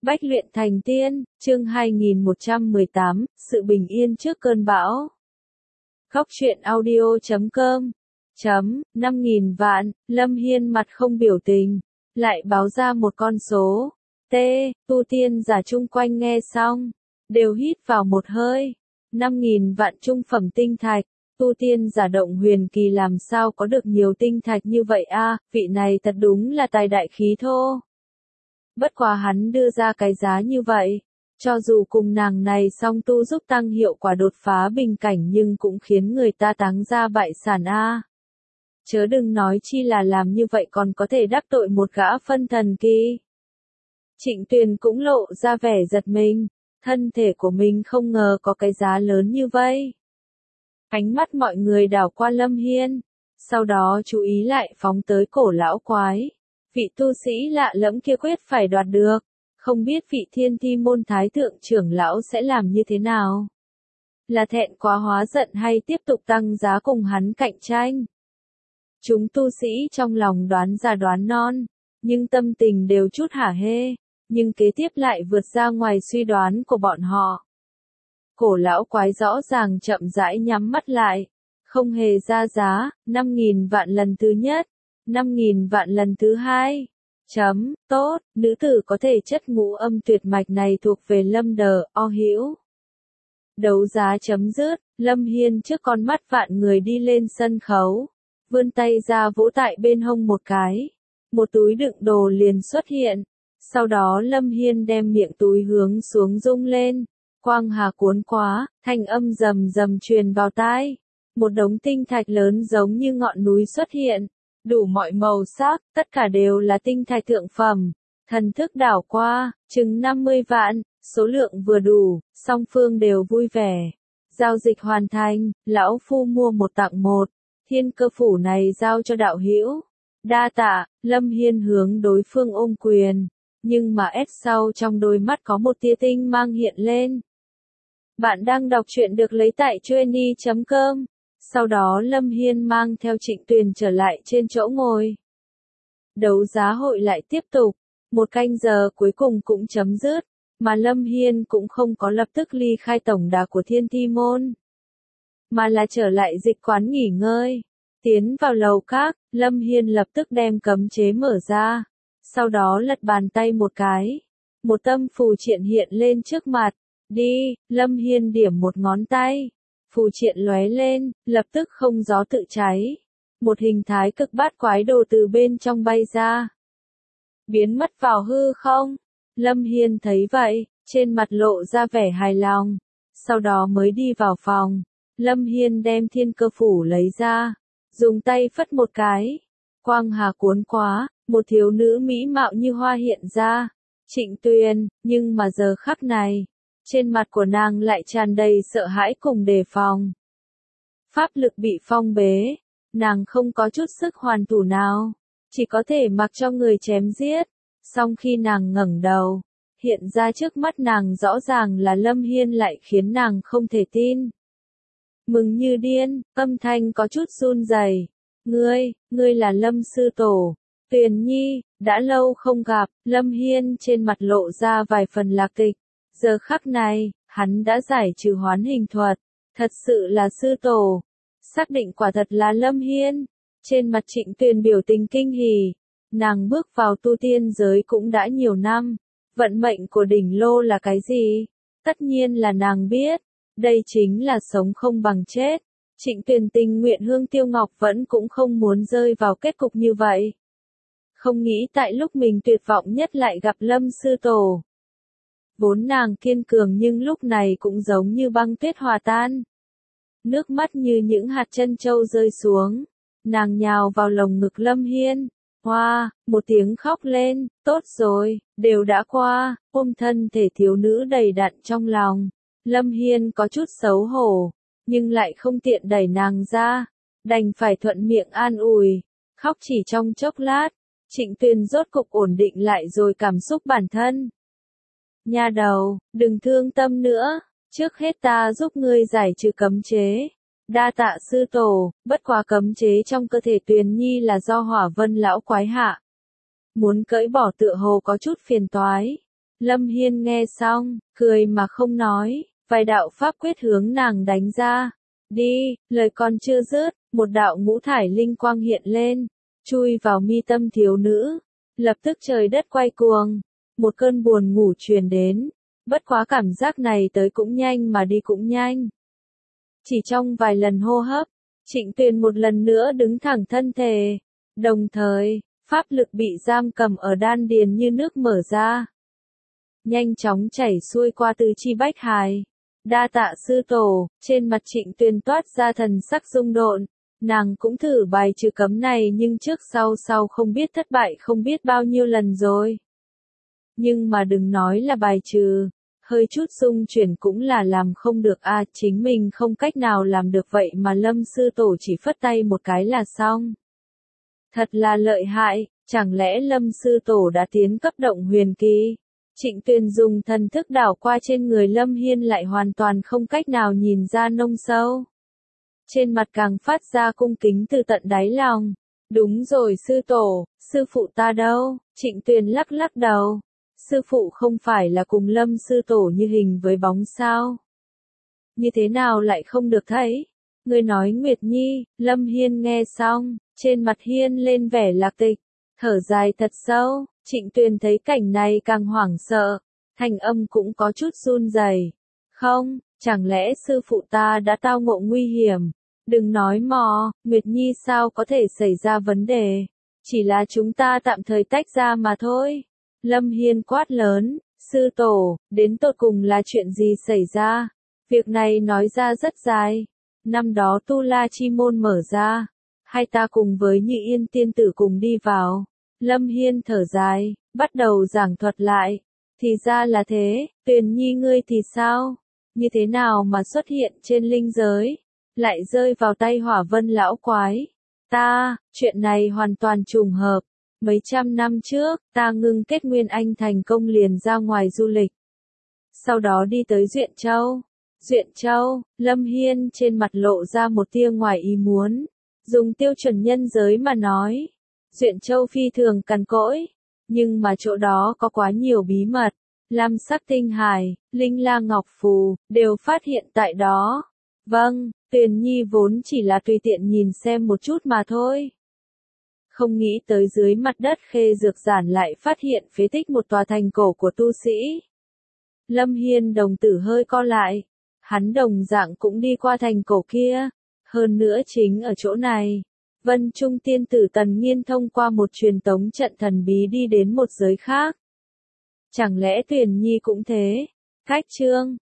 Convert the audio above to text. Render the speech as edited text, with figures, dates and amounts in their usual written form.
Bách luyện thành tiên, chương 2118, sự bình yên trước cơn bão. Góc truyện audio.com 5.000 vạn, Lâm Hiên mặt không biểu tình, lại báo ra một con số. Tu tiên giả chung quanh nghe xong, đều hít vào một hơi. 5.000 vạn trung phẩm tinh thạch, tu tiên giả động huyền kỳ làm sao có được nhiều tinh thạch như vậy a, vị này thật đúng là tài đại khí thô. Bất quá hắn đưa ra cái giá như vậy, cho dù cùng nàng này song tu giúp tăng hiệu quả đột phá bình cảnh nhưng cũng khiến người ta táng ra bại sản a. Chớ đừng nói chi là làm như vậy còn có thể đắc tội một gã phân thần kỳ. Trịnh Tuyền cũng lộ ra vẻ giật mình, thân thể của mình không ngờ có cái giá lớn như vậy. Ánh mắt mọi người đảo qua Lâm Hiên, sau đó chú ý lại phóng tới cổ lão quái. Vị tu sĩ lạ lẫm kia quyết phải đoạt được, không biết vị Thiên Thi môn thái thượng trưởng lão sẽ làm như thế nào. Là thẹn quá hóa giận hay tiếp tục tăng giá cùng hắn cạnh tranh. Chúng tu sĩ trong lòng đoán ra đoán non, nhưng tâm tình đều chút hả hê, nhưng kế tiếp lại vượt ra ngoài suy đoán của bọn họ. Cổ lão quái rõ ràng chậm rãi nhắm mắt lại, không hề ra giá, 5.000 vạn lần thứ nhất. 5.000 vạn lần thứ hai. Tốt, nữ tử có thể chất ngũ âm tuyệt mạch này thuộc về Lâm Đờ, O Hữu. Đấu giá chấm dứt, Lâm Hiên trước con mắt vạn người đi lên sân khấu, vươn tay ra vỗ tại bên hông một cái. Một túi đựng đồ liền xuất hiện, sau đó Lâm Hiên đem miệng túi hướng xuống rung lên, quang hà cuốn quá, thanh âm rầm rầm truyền vào tai. Một đống tinh thạch lớn giống như ngọn núi xuất hiện. Đủ mọi màu sắc, tất cả đều là tinh thạch thượng phẩm. Thần thức đảo qua, chừng 50 vạn, số lượng vừa đủ, song phương đều vui vẻ. Giao dịch hoàn thành, lão phu mua một tặng một, thiên cơ phủ này giao cho đạo hữu. Đa tạ, Lâm Hiên hướng đối phương ôm quyền, nhưng mà sau trong đôi mắt có một tia tinh mang hiện lên. Bạn đang đọc truyện được lấy tại Chueny.com. Sau đó Lâm Hiên mang theo Trịnh Tuyền trở lại trên chỗ ngồi. Đấu giá hội lại tiếp tục, một canh giờ cuối cùng cũng chấm dứt, mà Lâm Hiên cũng không có lập tức ly khai tổng đà của Thiên Thi môn, mà là trở lại dịch quán nghỉ ngơi. Tiến vào lầu các, Lâm Hiên lập tức đem cấm chế mở ra, sau đó lật bàn tay một cái. Một tâm phù triện hiện lên trước mặt, đi, Lâm Hiên điểm một ngón tay. Phù triện lóe lên, lập tức không gió tự cháy. Một hình thái cực bát quái đồ từ bên trong bay ra, biến mất vào hư không. Lâm Hiên thấy vậy, trên mặt lộ ra vẻ hài lòng. Sau đó mới đi vào phòng. Lâm Hiên đem thiên cơ phủ lấy ra, dùng tay phất một cái. Quang hà cuốn quá, một thiếu nữ mỹ mạo như hoa hiện ra. Trịnh Tuyền, nhưng mà giờ khắc này, trên mặt của nàng lại tràn đầy sợ hãi cùng đề phòng. Pháp lực bị phong bế, nàng không có chút sức hoàn thủ nào, chỉ có thể mặc cho người chém giết. Song khi nàng ngẩng đầu, hiện ra trước mắt nàng rõ ràng là Lâm Hiên lại khiến nàng không thể tin. Mừng như điên, âm thanh có chút run rẩy. Ngươi là Lâm sư tổ. Tuyền Nhi, đã lâu không gặp. Lâm Hiên trên mặt lộ ra vài phần lạc tịch. Giờ khắc này, hắn đã giải trừ hoán hình thuật, thật sự là sư tổ. Xác định quả thật là Lâm Hiên. Trên mặt Trịnh Tuyền biểu tình kinh hỉ. Nàng bước vào tu tiên giới cũng đã nhiều năm. Vận mệnh của đỉnh lô là cái gì? Tất nhiên là nàng biết. Đây chính là sống không bằng chết. Trịnh Tuyền tình nguyện Hương Tiêu Ngọc vẫn cũng không muốn rơi vào kết cục như vậy. Không nghĩ tại lúc mình tuyệt vọng nhất lại gặp Lâm sư tổ. Vốn nàng kiên cường nhưng lúc này cũng giống như băng tuyết hòa tan. Nước mắt như những hạt trân châu rơi xuống. Nàng nhào vào lồng ngực Lâm Hiên. Hoa, một tiếng khóc lên, tốt rồi, đều đã qua, ôm thân thể thiếu nữ đầy đặn trong lòng. Lâm Hiên có chút xấu hổ, nhưng lại không tiện đẩy nàng ra, đành phải thuận miệng an ủi. Khóc chỉ trong chốc lát, Trịnh Tuyền rốt cục ổn định lại rồi cảm xúc bản thân. Nha đầu, đừng thương tâm nữa, trước hết ta giúp ngươi giải trừ cấm chế. Đa tạ sư tổ, bất quá cấm chế trong cơ thể Tuyền Nhi là do Hỏa Vân lão quái hạ. Muốn cởi bỏ tựa hồ có chút phiền toái. Lâm Hiên nghe xong, cười mà không nói, vài đạo pháp quyết hướng nàng đánh ra. Đi, lời còn chưa dứt, một đạo ngũ thải linh quang hiện lên, chui vào mi tâm thiếu nữ. Lập tức trời đất quay cuồng, một cơn buồn ngủ truyền đến. Bất quá cảm giác này tới cũng nhanh mà đi cũng nhanh. Chỉ trong vài lần hô hấp, Trịnh Tuyền một lần nữa đứng thẳng thân thể. Đồng thời, pháp lực bị giam cầm ở đan điền như nước mở ra. Nhanh chóng chảy xuôi qua tứ chi bách hài. Đa tạ sư tổ, trên mặt Trịnh Tuyền toát ra thần sắc rung động. Nàng cũng thử bài trừ cấm này nhưng trước sau không biết thất bại không biết bao nhiêu lần rồi. Nhưng mà đừng nói là bài trừ, hơi chút xung chuyển cũng là làm không được a, chính mình không cách nào làm được vậy mà Lâm sư tổ chỉ phất tay một cái là xong. Thật là lợi hại, chẳng lẽ Lâm sư tổ đã tiến cấp động huyền kỳ? Trịnh Tuyền dùng thần thức đảo qua trên người Lâm Hiên lại hoàn toàn không cách nào nhìn ra nông sâu. Trên mặt càng phát ra cung kính từ tận đáy lòng. Đúng rồi sư tổ, sư phụ ta đâu? Trịnh Tuyền lắc lắc đầu. Sư phụ không phải là cùng Lâm sư tổ như hình với bóng sao? Như thế nào lại không được thấy? Người nói Nguyệt Nhi, Lâm Hiên nghe xong, trên mặt Hiên lên vẻ lạc tịch, thở dài thật sâu. Trịnh Tuyền thấy cảnh này càng hoảng sợ, thanh âm cũng có chút run rẩy. Không, chẳng lẽ sư phụ ta đã tao ngộ nguy hiểm? Đừng nói mò, Nguyệt Nhi sao có thể xảy ra vấn đề? Chỉ là chúng ta tạm thời tách ra mà thôi. Lâm Hiên quát lớn, sư tổ, đến tột cùng là chuyện gì xảy ra? Việc này nói ra rất dài. Năm đó Tu La Chi Môn mở ra, hai ta cùng với Như Yên tiên tử cùng đi vào. Lâm Hiên thở dài, bắt đầu giảng thuật lại. Thì ra là thế, Tuyền Nhi ngươi thì sao? Như thế nào mà xuất hiện trên linh giới? Lại rơi vào tay Hỏa Vân lão quái. Chuyện này hoàn toàn trùng hợp. Mấy trăm năm trước, ta ngưng kết Nguyên Anh thành công liền ra ngoài du lịch. Sau đó đi tới Duyện Châu. Duyện Châu, Lâm Hiên trên mặt lộ ra một tia ngoài ý muốn. Dùng tiêu chuẩn nhân giới mà nói. Duyện Châu phi thường cằn cỗi. Nhưng mà chỗ đó có quá nhiều bí mật. Lam sắc tinh hải, linh la ngọc phù, đều phát hiện tại đó. Vâng, Tuyền Nhi vốn chỉ là tùy tiện nhìn xem một chút mà thôi. Không nghĩ tới dưới mặt đất Khê Dược Giản lại phát hiện phế tích một tòa thành cổ của tu sĩ. Lâm Hiên đồng tử hơi co lại. Hắn đồng dạng cũng đi qua thành cổ kia. Hơn nữa chính ở chỗ này. Vân Trung tiên tử Tần Nghiên thông qua một truyền tống trận thần bí đi đến một giới khác. Chẳng lẽ Tuyền Nhi cũng thế? Cách chương